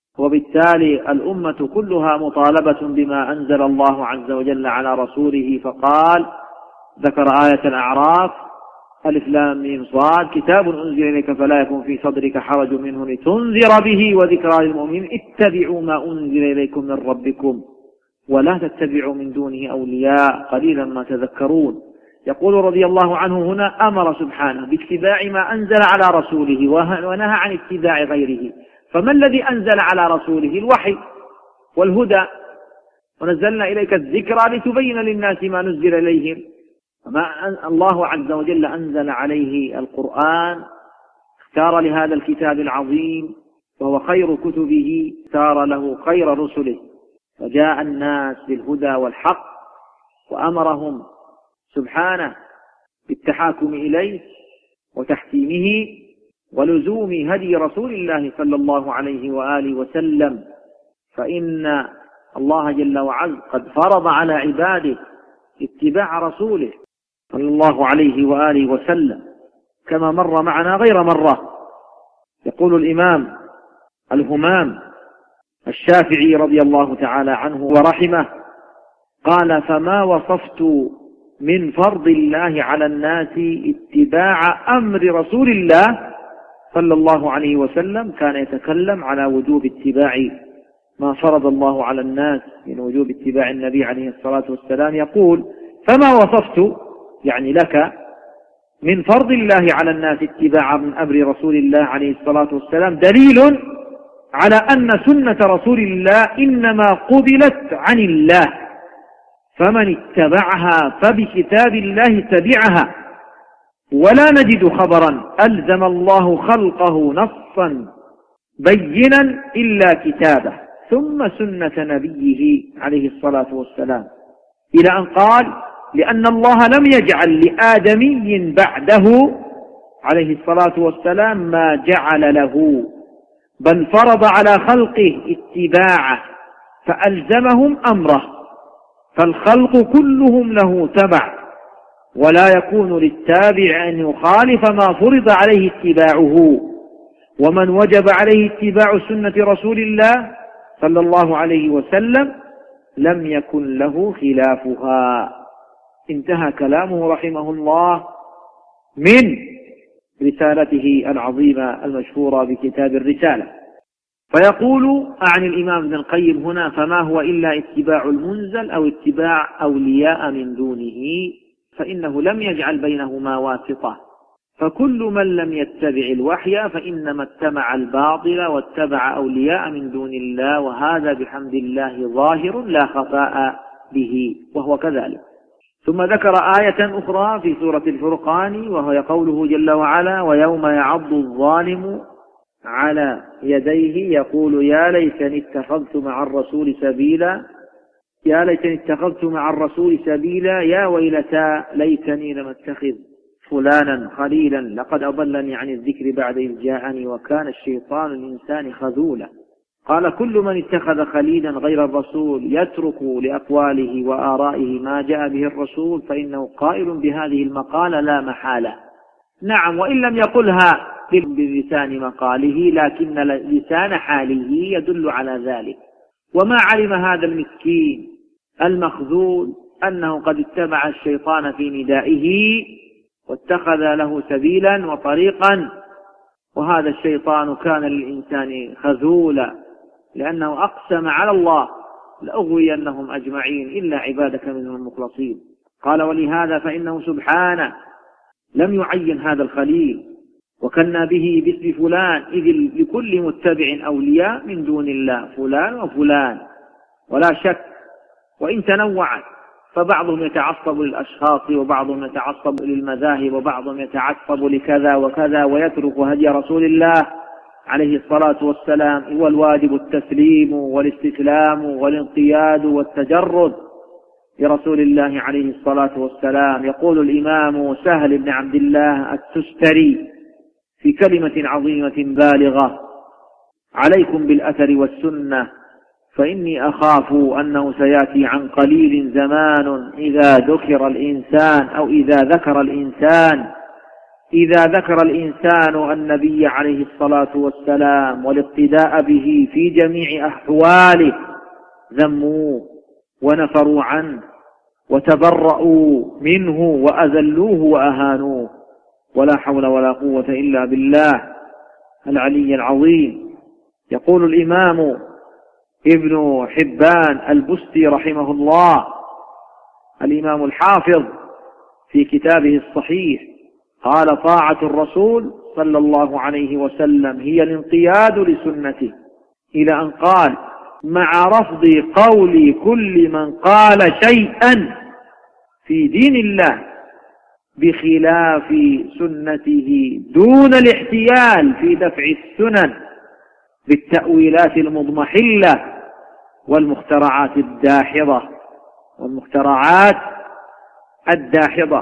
وبالتالي الأمة كلها مطالبة بما أنزل الله عز وجل على رسوله. فقال ذكر آية الأعراف: ألف لام ميم صاد كتاب أنزل إليك فلا يكن في صدرك حرج منه لتنذر به وذكرى للمؤمنين اتبعوا ما أنزل إليكم من ربكم ولا تتبعوا من دونه أولياء قليلا ما تذكرون. يقول رضي الله عنه هنا أمر سبحانه باتباع ما أنزل على رسوله ونهى عن اتباع غيره. فما الذي أنزل على رسوله؟ الوحي والهدى، ونزلنا إليك الذكرى لتبين للناس ما نزل إليهم. فما الله عز وجل أنزل عليه القرآن، اختار لهذا الكتاب العظيم وهو خير كتبه، اختار له خير رسله، فجاء الناس بالهدى والحق وأمرهم سبحانه بالتحاكم إليه وتحكيمه ولزوم هدي رسول الله صلى الله عليه وآله وسلم. فإن الله جل وعز قد فرض على عباده اتباع رسوله صلى الله عليه وآله وسلم، كما مر معنا غير مرة. يقول الإمام الهمام الشافعي رضي الله تعالى عنه ورحمه قال: فما وصفت من فرض الله على الناس اتباع أمر رسول الله صلى الله عليه وسلم كان يتكلم على وجوب اتباع ما فرض الله على الناس من وجوب اتباع النبي عليه الصلاة والسلام. يقول: فما وصفت يعني لك من فرض الله على الناس اتباع من أمر رسول الله عليه الصلاة والسلام دليل على أن سنة رسول الله إنما قبلت عن الله، فمن اتبعها فبكتاب الله تبعها، ولا نجد خبرا ألزم الله خلقه نصا بينا إلا كتابه ثم سنة نبيه عليه الصلاة والسلام، إلى أن قال: لأن الله لم يجعل لآدمي بعده عليه الصلاة والسلام ما جعل له، بل فرض على خلقه اتباعه فألزمهم أمره، فالخلق كلهم له تبع، ولا يكون للتابع أن يخالف ما فرض عليه اتباعه. ومن وجب عليه اتباع سنة رسول الله صلى الله عليه وسلم لم يكن له خلافها. انتهى كلامه رحمه الله من رسالته العظيمة المشهورة بكتاب الرسالة. فيقول عن الإمام ابن القيم هنا: فما هو إلا اتباع المنزل أو اتباع أولياء من دونه، فإنه لم يجعل بينهما واسطة، فكل من لم يتبع الوحي فإنما اتبع الباطل واتبع أولياء من دون الله، وهذا بحمد الله ظاهر لا خفاء به، وهو كذلك. ثم ذكر آية أخرى في سورة الفرقان وهي قوله جل وعلا: ويوم يعض الظالم على يديه يقول يا ليتني اتخذت مع الرسول سبيلا يا ليتني اتخذت مع الرسول سبيلا يا ويلتى ليتني لم اتخذ فلانا خليلا لقد أضلني عن الذكر بعد إذ جاءني وكان الشيطان الإنسان خذولا. قال: كل من اتخذ خليلا غير الرسول يترك لأقواله وآرائه ما جاء به الرسول فإنه قائل بهذه المقالة لا محالة. نعم، وإن لم يقلها بلسان مقاله لكن لسان حاله يدل على ذلك. وما علم هذا المسكين المخذول أنه قد اتبع الشيطان في ندائه واتخذ له سبيلا وطريقا، وهذا الشيطان كان للإنسان خذولا لأنه أقسم على الله لأغوينهم أجمعين إلا عبادك منهم المخلصين. قال: ولهذا فإنه سبحانه لم يعين هذا الخليل وكنا به باسم فلان، إذ لكل متبع أولياء من دون الله فلان وفلان. ولا شك وإن تنوعت فبعضهم يتعصب للأشخاص وبعضهم يتعصب للمذاهب وبعضهم يتعصب لكذا وكذا ويترك هدي رسول الله عليه الصلاة والسلام، والواجب التسليم والاستسلام والانقياد والتجرد لرسول الله عليه الصلاة والسلام. يقول الإمام سهل بن عبد الله التستري في كلمة عظيمة بالغة: عليكم بالأثر والسنة فإني أخاف أنه سيأتي عن قليل زمان إذا ذكر الإنسان أو إذا ذكر الإنسان إذا ذكر الإنسان النبي عليه الصلاة والسلام والاقتداء به في جميع أحواله ذموه ونفروا عنه وتبرؤوا منه وأذلوه وأهانوه، ولا حول ولا قوة إلا بالله العلي العظيم. يقول الإمام ابن حبان البستي رحمه الله الإمام الحافظ في كتابه الصحيح قال: طاعة الرسول صلى الله عليه وسلم هي الانقياد لسنته، إلى أن قال: مع رفض قول كل من قال شيئا في دين الله بخلاف سنته دون الاحتيال في دفع السنن بالتأويلات المضمحلة والمخترعات الداحضة والمخترعات الداحضة.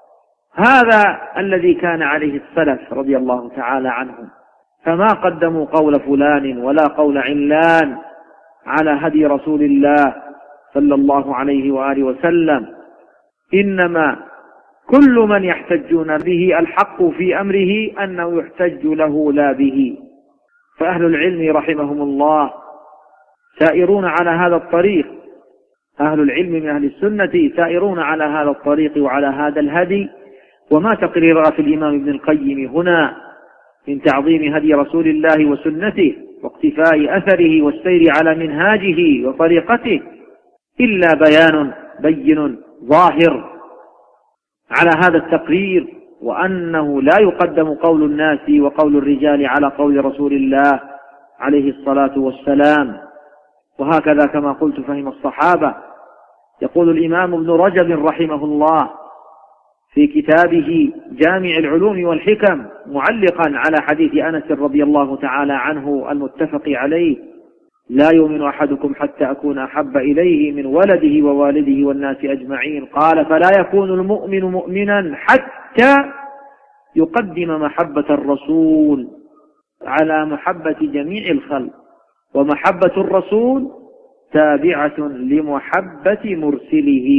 هذا الذي كان عليه السلف رضي الله تعالى عنهم، فما قدموا قول فلان ولا قول علان على هدي رسول الله صلى الله عليه وآله وسلم، إنما كل من يحتجون به الحق في أمره أنه يحتج له لا به. فأهل العلم رحمهم الله سائرون على هذا الطريق، أهل العلم من أهل السنة سائرون على هذا الطريق وعلى هذا الهدي. وما تقريرات الإمام ابن القيم هنا من تعظيم هدي رسول الله وسنته واقتفاء أثره والسير على منهاجه وطريقته إلا بيان بين ظاهر على هذا التقرير، وأنه لا يقدم قول الناس وقول الرجال على قول رسول الله عليه الصلاة والسلام. وهكذا كما قلت فهم الصحابة. يقول الإمام ابن رجب رحمه الله في كتابه جامع العلوم والحكم معلقا على حديث أنس رضي الله تعالى عنه المتفق عليه: لا يؤمن أحدكم حتى أكون أحب إليه من ولده ووالده والناس أجمعين. قال: فلا يكون المؤمن مؤمنا حتى يقدم محبة الرسول على محبة جميع الخلق، ومحبة الرسول تابعة لمحبة مرسله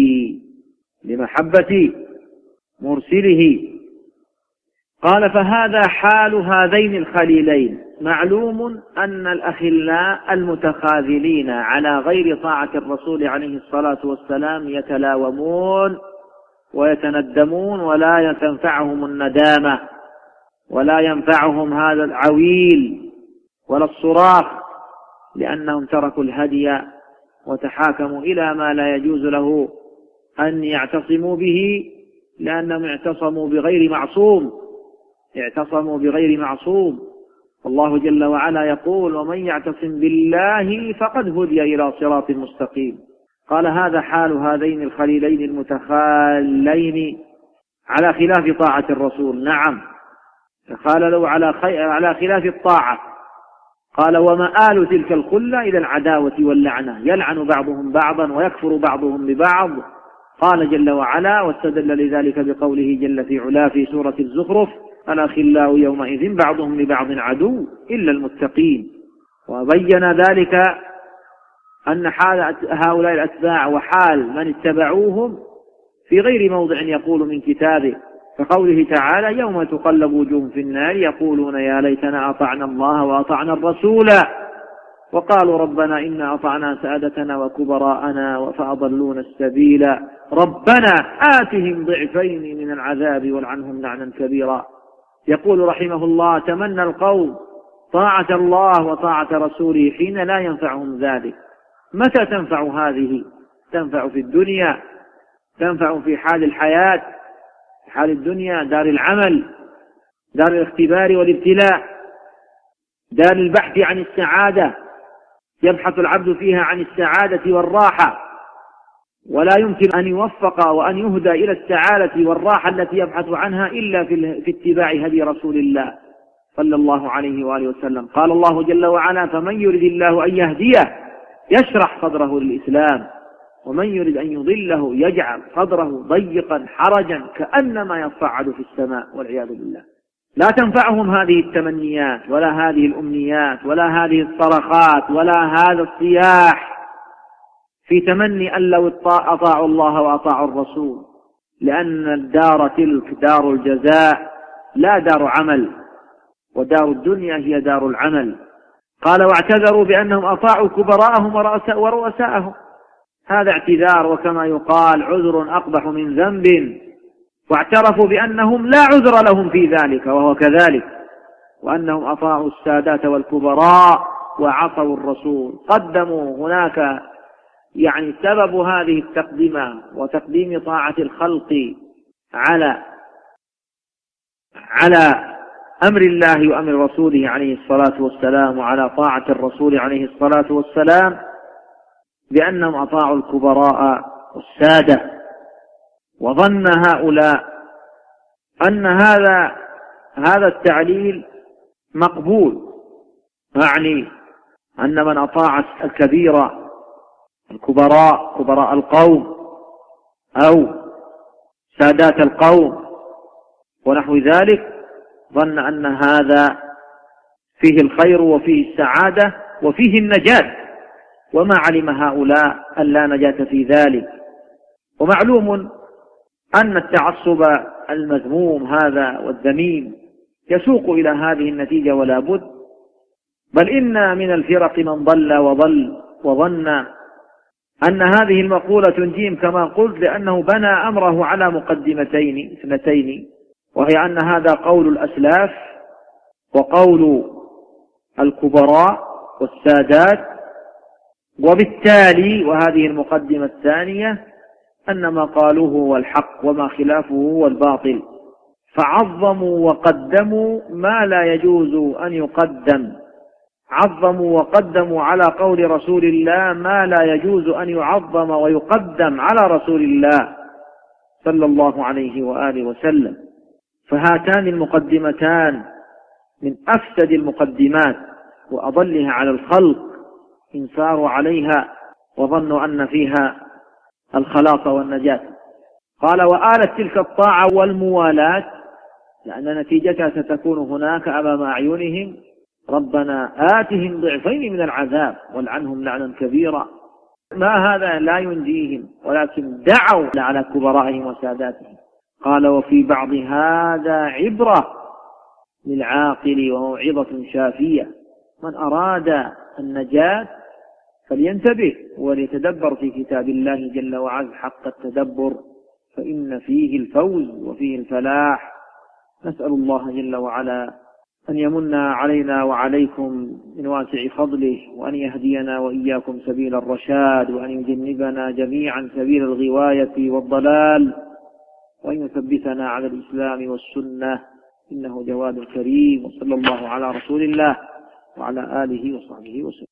لمحبة مرسله. قال: فهذا حال هذين الخليلين. معلوم أن الأخلاء المتخاذلين على غير طاعة الرسول عليه الصلاة والسلام يتلاومون ويتندمون ولا تنفعهم الندامة ولا ينفعهم هذا العويل ولا الصراخ، لأنهم تركوا الهدي وتحاكموا إلى ما لا يجوز له أن يعتصموا به، لأنهم اعتصموا بغير معصوم اعتصموا بغير معصوم. الله جل وعلا يقول: ومن يعتصم بالله فقد هدي إلى صراط مستقيم. قال هذا حال هذين الخليلين المتخالين على خلاف طاعة الرسول. نعم، قال له على, على خلاف الطاعة. قال ومآل تلك الخلة إلى العداوة واللعنة، يلعن بعضهم بعضا ويكفر بعضهم ببعض. قال جل وعلا واستدل لذلك بقوله جل في علاه في سورة الزخرف الأخلاء يومئذ بعضهم لبعض عدو إلا المتقين. وبين ذلك أن حال هؤلاء الأتباع وحال من اتبعوهم في غير موضع يقول من كتابه، كقوله تعالى يوم تقلب وجوههم في النار يقولون يا ليتنا أطعنا الله وأطعنا الرسول وقالوا ربنا إنا أطعنا سادتنا وكبراءنا فأضلونا السبيل ربنا آتهم ضعفين من العذاب والعنهم لعنا كبيرا. يقول رحمه الله تمنى القوم طاعة الله وطاعة رسوله حين لا ينفعهم ذلك. متى تنفع هذه؟ تنفع في الدنيا، تنفع في حال الحياة، في حال الدنيا دار العمل، دار الاختبار والابتلاء، دار البحث عن السعادة، يبحث العبد فيها عن السعادة والراحة، ولا يمكن أن يوفق وأن يهدى إلى السعادة والراحة التي يبحث عنها إلا في اتباع هدي رسول الله صلى الله عليه وآله وسلم. قال الله جل وعلا فمن يرد الله أن يهديه يشرح صدره للإسلام ومن يرد أن يضله يجعل صدره ضيقا حرجا كأنما يصعد في السماء والعياذ بالله. لا تنفعهم هذه التمنيات ولا هذه الأمنيات ولا هذه الصرخات ولا هذا الصياح في تمني أن لو أطاعوا الله وأطاعوا الرسول، لأن الدار تلك دار الجزاء لا دار عمل، ودار الدنيا هي دار العمل. قال واعتذروا بأنهم أطاعوا كبراءهم ورؤساءهم، هذا اعتذار وكما يقال عذر أقبح من ذنب، واعترفوا بأنهم لا عذر لهم في ذلك وهو كذلك، وأنهم أطاعوا السادات والكبراء وعصوا الرسول. قدموا هناك يعني سبب هذه التقدمة وتقديم طاعة الخلق على على أمر الله وأمر رسوله عليه الصلاة والسلام وعلى طاعة الرسول عليه الصلاة والسلام بأنهم أطاعوا الكبراء والسادة. وظن هؤلاء أن هذا هذا التعليل مقبول، يعني أن من أطاع الكبير الكبراء كبراء القوم أو سادات القوم ونحو ذلك ظن أن هذا فيه الخير وفيه السعادة وفيه النجاة، وما علم هؤلاء أن لا نجاة في ذلك. ومعلوم أن التعصب المذموم هذا والذميم يسوق إلى هذه النتيجة ولا بد، بل إن من الفرق من ضل وضل وظن أن هذه المقولة تنجيم كما قلت، لأنه بنى أمره على مقدمتين اثنتين، وهي أن هذا قول الأسلاف وقول الكبراء والسادات، وبالتالي وهذه المقدمة الثانية أن ما قالوه هو الحق وما خلافه هو الباطل، فعظموا وقدموا ما لا يجوز أن يقدم، عظموا وقدموا على قول رسول الله ما لا يجوز أن يعظم ويقدم على رسول الله صلى الله عليه وآله وسلم. فهاتان المقدمتان من أفسد المقدمات وأضلها على الخلق إن ساروا عليها وظنوا أن فيها الخلاص والنجاة. قال وآلت تلك الطاعة والموالاة، لأن نتيجتها ستكون هناك أمام أعينهم ربنا آتهم ضعفين من العذاب والعنهم لعنا كبيرا. ما هذا لا ينجيهم، ولكن دعوا على كبرائهم وساداتهم. قال وفي بعض هذا عبرة للعاقل وموعظة شافية، من أراد النجاة فلينتبه وليتدبر في كتاب الله جل وعلا حق التدبر، فإن فيه الفوز وفيه الفلاح. نسأل الله جل وعلا أن يمن علينا وعليكم من واسع فضله، وأن يهدينا وإياكم سبيل الرشاد، وأن يجنبنا جميعا سبيل الغواية والضلال، وأن يثبتنا على الإسلام والسنة، إنه جواد كريم. وصلى الله على رسول الله وعلى آله وصحبه وسلم.